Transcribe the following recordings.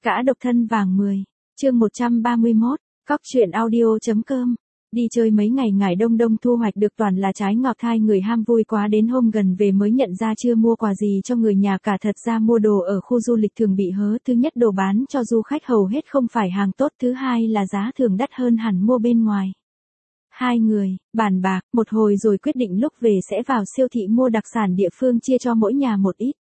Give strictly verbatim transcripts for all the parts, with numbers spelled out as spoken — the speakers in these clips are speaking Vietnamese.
Gã độc thân vàng mười, chương một trăm ba mươi mốt, cóc truyện audio.com. Đi chơi mấy ngày Ngải Đông Đông thu hoạch được toàn là trái ngọt, hai người ham vui quá đến hôm gần về mới nhận ra chưa mua quà gì cho người nhà cả. Thật ra mua đồ ở khu du lịch thường bị hớ, thứ nhất đồ bán cho du khách hầu hết không phải hàng tốt, thứ hai là giá thường đắt hơn hẳn mua bên ngoài. Hai người bàn bạc một hồi rồi quyết định lúc về sẽ vào siêu thị mua đặc sản địa phương chia cho mỗi nhà một ít.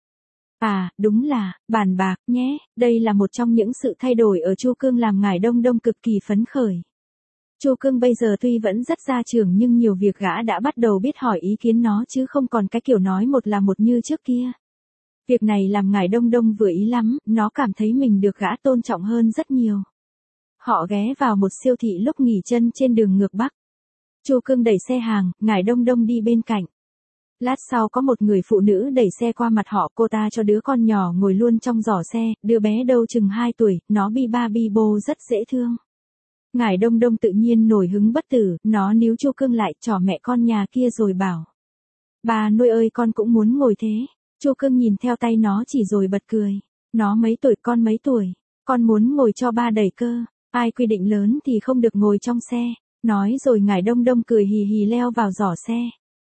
À, đúng là, bàn bạc nhé, đây là một trong những sự thay đổi ở Chu Cương làm Ngải Đông Đông cực kỳ phấn khởi. Chu Cương bây giờ tuy vẫn rất gia trưởng nhưng nhiều việc gã đã bắt đầu biết hỏi ý kiến nó chứ không còn cái kiểu nói một là một như trước kia. Việc này làm Ngải Đông Đông vừa ý lắm, nó cảm thấy mình được gã tôn trọng hơn rất nhiều. Họ ghé vào một siêu thị lúc nghỉ chân trên đường ngược Bắc. Chu Cương đẩy xe hàng, Ngải Đông Đông đi bên cạnh. Lát sau có một người phụ nữ đẩy xe qua mặt họ, cô ta cho đứa con nhỏ ngồi luôn trong giỏ xe, đứa bé đâu chừng hai tuổi, nó bi ba bi bô rất dễ thương. Ngải Đông Đông tự nhiên nổi hứng bất tử, nó níu Chu Cương lại, trỏ mẹ con nhà kia rồi bảo. Bà nuôi ơi, con cũng muốn ngồi thế. Chu Cương nhìn theo tay nó chỉ rồi bật cười. Nó mấy tuổi, con mấy tuổi, con muốn ngồi cho ba đẩy cơ, ai quy định lớn thì không được ngồi trong xe. Nói rồi Ngải Đông Đông cười hì hì leo vào giỏ xe.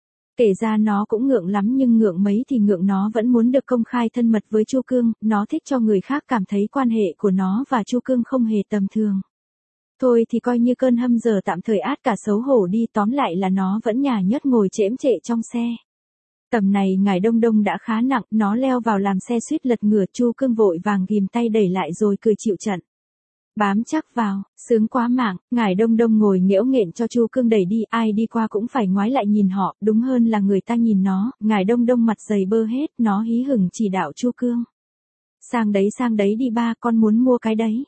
Kể ra nó cũng ngượng lắm nhưng ngượng mấy thì ngượng, nó vẫn muốn được công khai thân mật với Chu Cương, nó thích cho người khác cảm thấy quan hệ của nó và Chu Cương không hề tầm thường. Thôi thì coi như cơn hâm giờ tạm thời át cả xấu hổ đi, tóm lại là nó vẫn nhả nhớt ngồi chễm chệ trong xe. Tầm này Ngải Đông Đông đã khá nặng, nó leo vào làm xe suýt lật ngửa, Chu Cương vội vàng ghìm tay đẩy lại rồi cười chịu trận. Bám chắc vào, sướng quá mạng, Ngải Đông Đông ngồi nghễu nghện cho Chu Cương đẩy đi, ai đi qua cũng phải ngoái lại nhìn họ, đúng hơn là người ta nhìn nó. Ngải Đông Đông mặt dày bơ hết, nó hí hửng chỉ đạo Chu Cương. Sang đấy sang đấy đi ba, con muốn mua cái đấy.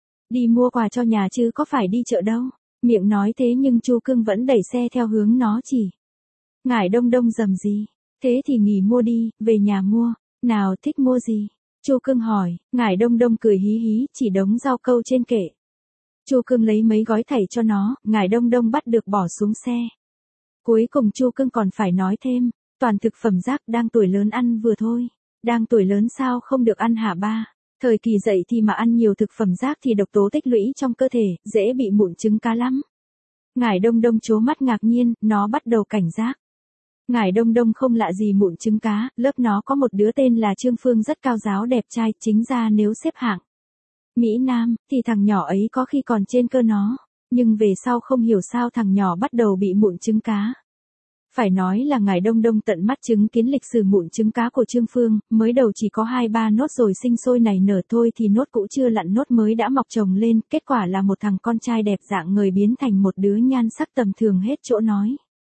Đi mua quà cho nhà chứ có phải đi chợ đâu. Miệng nói thế nhưng Chu Cương vẫn đẩy xe theo hướng nó chỉ. Ngải Đông Đông rầm gì, thế thì nghỉ mua đi, về nhà mua, nào thích mua gì? Chu Cương hỏi. Ngải Đông Đông cười hí hí, chỉ đống rau câu trên kệ. Chu Cương lấy mấy gói thảy cho nó, Ngải Đông Đông bắt được bỏ xuống xe. Cuối cùng Chu Cương còn phải nói thêm, toàn thực phẩm rác, đang tuổi lớn ăn vừa thôi. Đang tuổi lớn sao không được ăn hả ba? Thời kỳ dậy thì mà ăn nhiều thực phẩm rác thì độc tố tích lũy trong cơ thể, dễ bị mụn trứng cá lắm. Ngải Đông Đông trố mắt ngạc nhiên, nó bắt đầu cảnh giác. Ngải Đông Đông không lạ gì mụn trứng cá, lớp nó có một đứa tên là Trương Phương rất cao giáo đẹp trai, chính ra nếu xếp hạng Mỹ Nam, thì thằng nhỏ ấy có khi còn trên cơ nó, nhưng về sau không hiểu sao thằng nhỏ bắt đầu bị mụn trứng cá. Phải nói là Ngải Đông Đông tận mắt chứng kiến lịch sử mụn trứng cá của Trương Phương, mới đầu chỉ có hai ba nốt rồi sinh sôi nảy nở thôi thì nốt cũ chưa lặn nốt mới đã mọc chồng lên, kết quả là một thằng con trai đẹp dạng người biến thành một đứa nhan sắc tầm thường hết chỗ nói.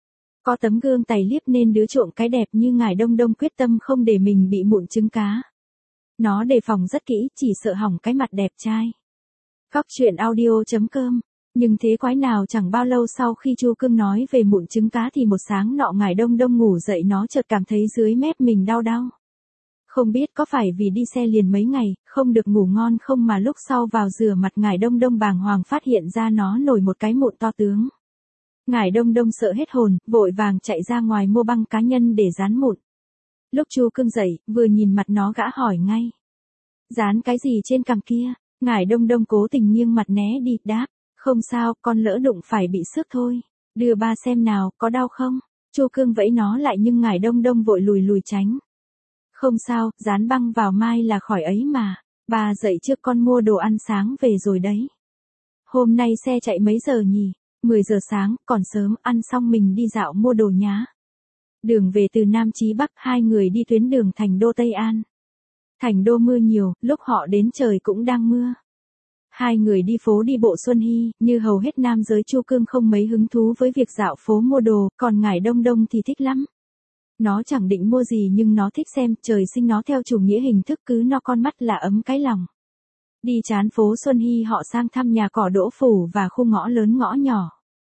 Có tấm gương tài liếp nên đứa trộm cái đẹp như Ngải Đông Đông quyết tâm không để mình bị mụn trứng cá. Nó đề phòng rất kỹ, chỉ sợ hỏng cái mặt đẹp trai. Cóc truyện audio.com. Nhưng thế quái nào chẳng bao lâu sau khi Chu Cương nói về mụn trứng cá thì một sáng nọ Ngải Đông Đông ngủ dậy nó chợt cảm thấy dưới mép mình đau đau. Không biết có phải vì đi xe liền mấy ngày, không được ngủ ngon không mà lúc sau vào rửa mặt Ngải Đông Đông bàng hoàng phát hiện ra nó nổi một cái mụn to tướng. Ngải Đông Đông sợ hết hồn, vội vàng chạy ra ngoài mua băng cá nhân để dán mụn. Lúc Chu Cương dậy, vừa nhìn mặt nó gã hỏi ngay. Dán cái gì trên cằm kia? Ngải Đông Đông cố tình nghiêng mặt né đi, đáp. Không sao, con lỡ đụng phải bị xước thôi. Đưa ba xem nào, có đau không? Chu Cương vẫy nó lại nhưng Ngải Đông Đông vội lùi lùi tránh. Không sao, dán băng vào mai là khỏi ấy mà. Ba dậy trước con mua đồ ăn sáng về rồi đấy. Hôm nay xe chạy mấy giờ nhỉ? mười giờ sáng, còn sớm, ăn xong mình đi dạo mua đồ nhá. Đường về từ Nam chí Bắc, hai người đi tuyến đường Thành Đô Tây An. Thành Đô mưa nhiều, lúc họ đến trời cũng đang mưa. Hai người đi phố đi bộ Xuân Hy, như hầu hết nam giới Chu Cương không mấy hứng thú với việc dạo phố mua đồ, còn Ngải Đông Đông thì thích lắm. Nó chẳng định mua gì nhưng nó thích xem, trời sinh nó theo chủ nghĩa hình thức, cứ no con mắt là ấm cái lòng. Đi chán phố Xuân Hy họ sang thăm nhà cỏ Đỗ Phủ và khu ngõ lớn ngõ nhỏ.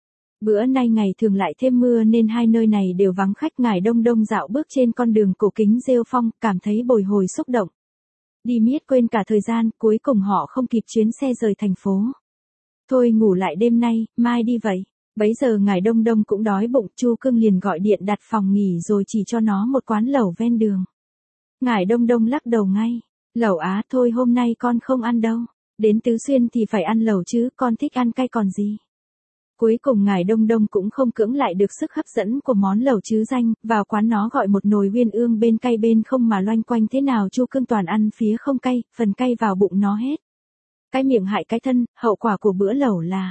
Bữa nay ngày thường lại thêm mưa nên hai nơi này đều vắng khách. Ngải Đông Đông dạo bước trên con đường cổ kính rêu phong, cảm thấy bồi hồi xúc động. Đi miết quên cả thời gian, cuối cùng họ không kịp chuyến xe rời thành phố. Thôi ngủ lại đêm nay, mai đi vậy. Bấy giờ Ngải Đông Đông cũng đói bụng, Chu Cương liền gọi điện đặt phòng nghỉ rồi chỉ cho nó một quán lẩu ven đường. Ngải Đông Đông lắc đầu ngay. Lẩu á, thôi hôm nay con không ăn đâu. Đến Tứ Xuyên thì phải ăn lẩu chứ, con thích ăn cay còn gì. Cuối cùng ngài Đông Đông cũng không cưỡng lại được sức hấp dẫn của món lẩu chứ danh, vào quán nó gọi một nồi uyên ương bên cay bên không mà loanh quanh thế nào Chu Cương toàn ăn phía không cay, phần cay vào bụng nó hết. Cái miệng hại cái thân, hậu quả của bữa lẩu là...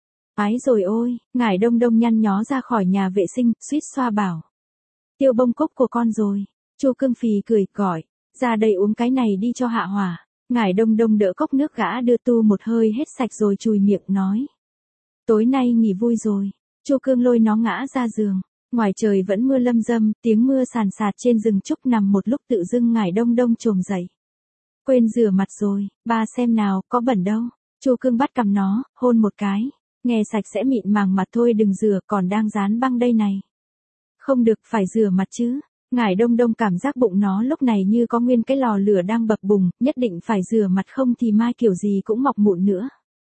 Ái rồi ôi, ngài Đông Đông nhăn nhó ra khỏi nhà vệ sinh, suýt xoa bảo. Tiêu bông cúc của con rồi. Chu Cương phì cười, gọi, ra đây uống cái này đi cho hạ hỏa. Ngài Đông Đông đỡ cốc nước gã đưa tu một hơi hết sạch rồi chùi miệng nói. Tối nay nghỉ vui rồi. Chu Cương lôi nó ngã ra giường. Ngoài trời vẫn mưa lâm dâm, tiếng mưa sàn sạt trên rừng trúc nằm một lúc tự dưng ngài Đông Đông trồm dậy. Quên rửa mặt rồi, ba xem nào, có bẩn đâu. Chu Cương bắt cầm nó, hôn một cái. Nghe sạch sẽ mịn màng mặt thôi đừng rửa, còn đang dán băng đây này. Không được, phải rửa mặt chứ. Ngài Đông Đông cảm giác bụng nó lúc này như có nguyên cái lò lửa đang bập bùng, nhất định phải rửa mặt không thì mai kiểu gì cũng mọc mụn nữa.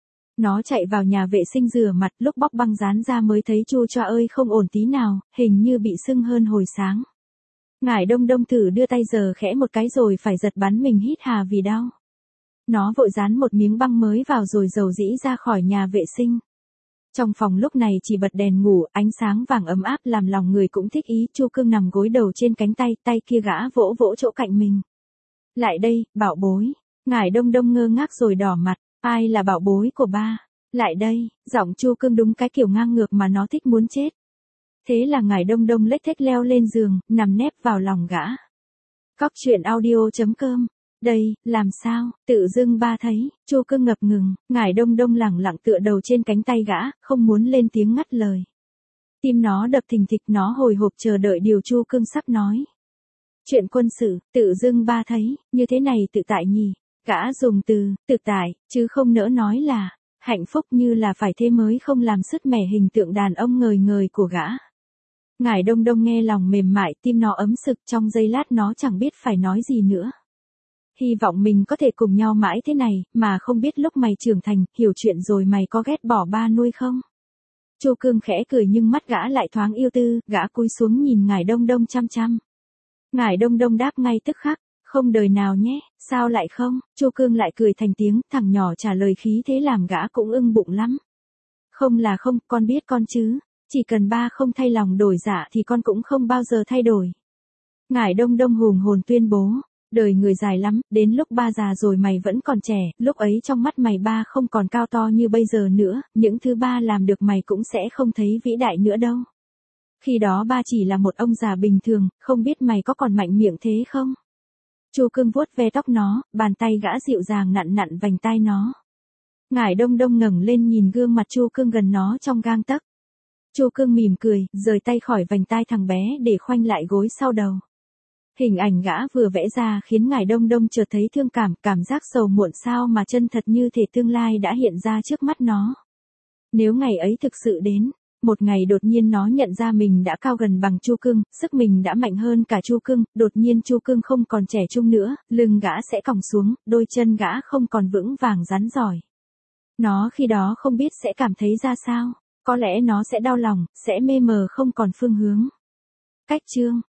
Nó chạy vào nhà vệ sinh rửa mặt, lúc bóc băng dán ra mới thấy chu choa ơi không ổn tí nào, hình như bị sưng hơn hồi sáng. Ngài Đông Đông thử đưa tay giờ khẽ một cái rồi phải giật bắn mình hít hà vì đau. Nó vội dán một miếng băng mới vào rồi dầu dĩ ra khỏi nhà vệ sinh. Trong phòng lúc này chỉ bật đèn ngủ, ánh sáng vàng ấm áp làm lòng người cũng thích ý. Chu Cương nằm gối đầu trên cánh tay, tay kia gã vỗ vỗ chỗ cạnh mình. Lại đây, bảo bối. Ngài Đông Đông ngơ ngác rồi đỏ mặt. Ai là bảo bối của ba? Lại đây, giọng Chu Cương đúng cái kiểu ngang ngược mà nó thích muốn chết. Thế là ngài Đông Đông lếch thếch leo lên giường, nằm nép vào lòng gã. Cóc truyện audio chấm com. Đây, làm sao, tự dưng ba thấy, Chu Cương ngập ngừng, ngài Đông Đông lẳng lặng tựa đầu trên cánh tay gã, không muốn lên tiếng ngắt lời. Tim nó đập thình thịch, nó hồi hộp chờ đợi điều Chu Cương sắp nói. Chuyện quân sự, tự dưng ba thấy, như thế này tự tại nhỉ, gã dùng từ, tự tại, chứ không nỡ nói là, hạnh phúc như là phải thế mới không làm sứt mẻ hình tượng đàn ông ngời ngời của gã. Ngài Đông Đông nghe lòng mềm mại, tim nó ấm sực, trong giây lát nó chẳng biết phải nói gì nữa. Hy vọng mình có thể cùng nhau mãi thế này, mà không biết lúc mày trưởng thành, hiểu chuyện rồi mày có ghét bỏ ba nuôi không? Chu Cương khẽ cười nhưng mắt gã lại thoáng yêu tư, gã cúi xuống nhìn ngài Đông Đông chăm chăm. Ngài Đông Đông đáp ngay tức khắc, không đời nào nhé, sao lại không? Chu Cương lại cười thành tiếng, thằng nhỏ trả lời khí thế làm gã cũng ưng bụng lắm. Không là không, con biết con chứ, chỉ cần ba không thay lòng đổi dạ thì con cũng không bao giờ thay đổi. Ngài Đông Đông hùng hồn tuyên bố. Đời người dài lắm, đến lúc ba già rồi mày vẫn còn trẻ, lúc ấy trong mắt mày ba không còn cao to như bây giờ nữa, những thứ ba làm được mày cũng sẽ không thấy vĩ đại nữa đâu. Khi đó ba chỉ là một ông già bình thường, không biết mày có còn mạnh miệng thế không? Chu Cương vuốt ve tóc nó, bàn tay gã dịu dàng nặn nặn vành tai nó. Ngài Đông Đông ngẩng lên nhìn gương mặt Chu Cương gần nó trong gang tấc. Chu Cương mỉm cười, rời tay khỏi vành tai thằng bé để khoanh lại gối sau đầu. Hình ảnh gã vừa vẽ ra khiến ngài Đông Đông chợt thấy thương cảm, cảm giác sầu muộn sao mà chân thật như thể tương lai đã hiện ra trước mắt nó. Nếu ngày ấy thực sự đến, một ngày đột nhiên nó nhận ra mình đã cao gần bằng Chu Cương, sức mình đã mạnh hơn cả Chu Cương, đột nhiên Chu Cương không còn trẻ trung nữa, lưng gã sẽ còng xuống, đôi chân gã không còn vững vàng rắn giỏi. Nó khi đó không biết sẽ cảm thấy ra sao, có lẽ nó sẽ đau lòng, sẽ mê mờ không còn phương hướng. Cách chương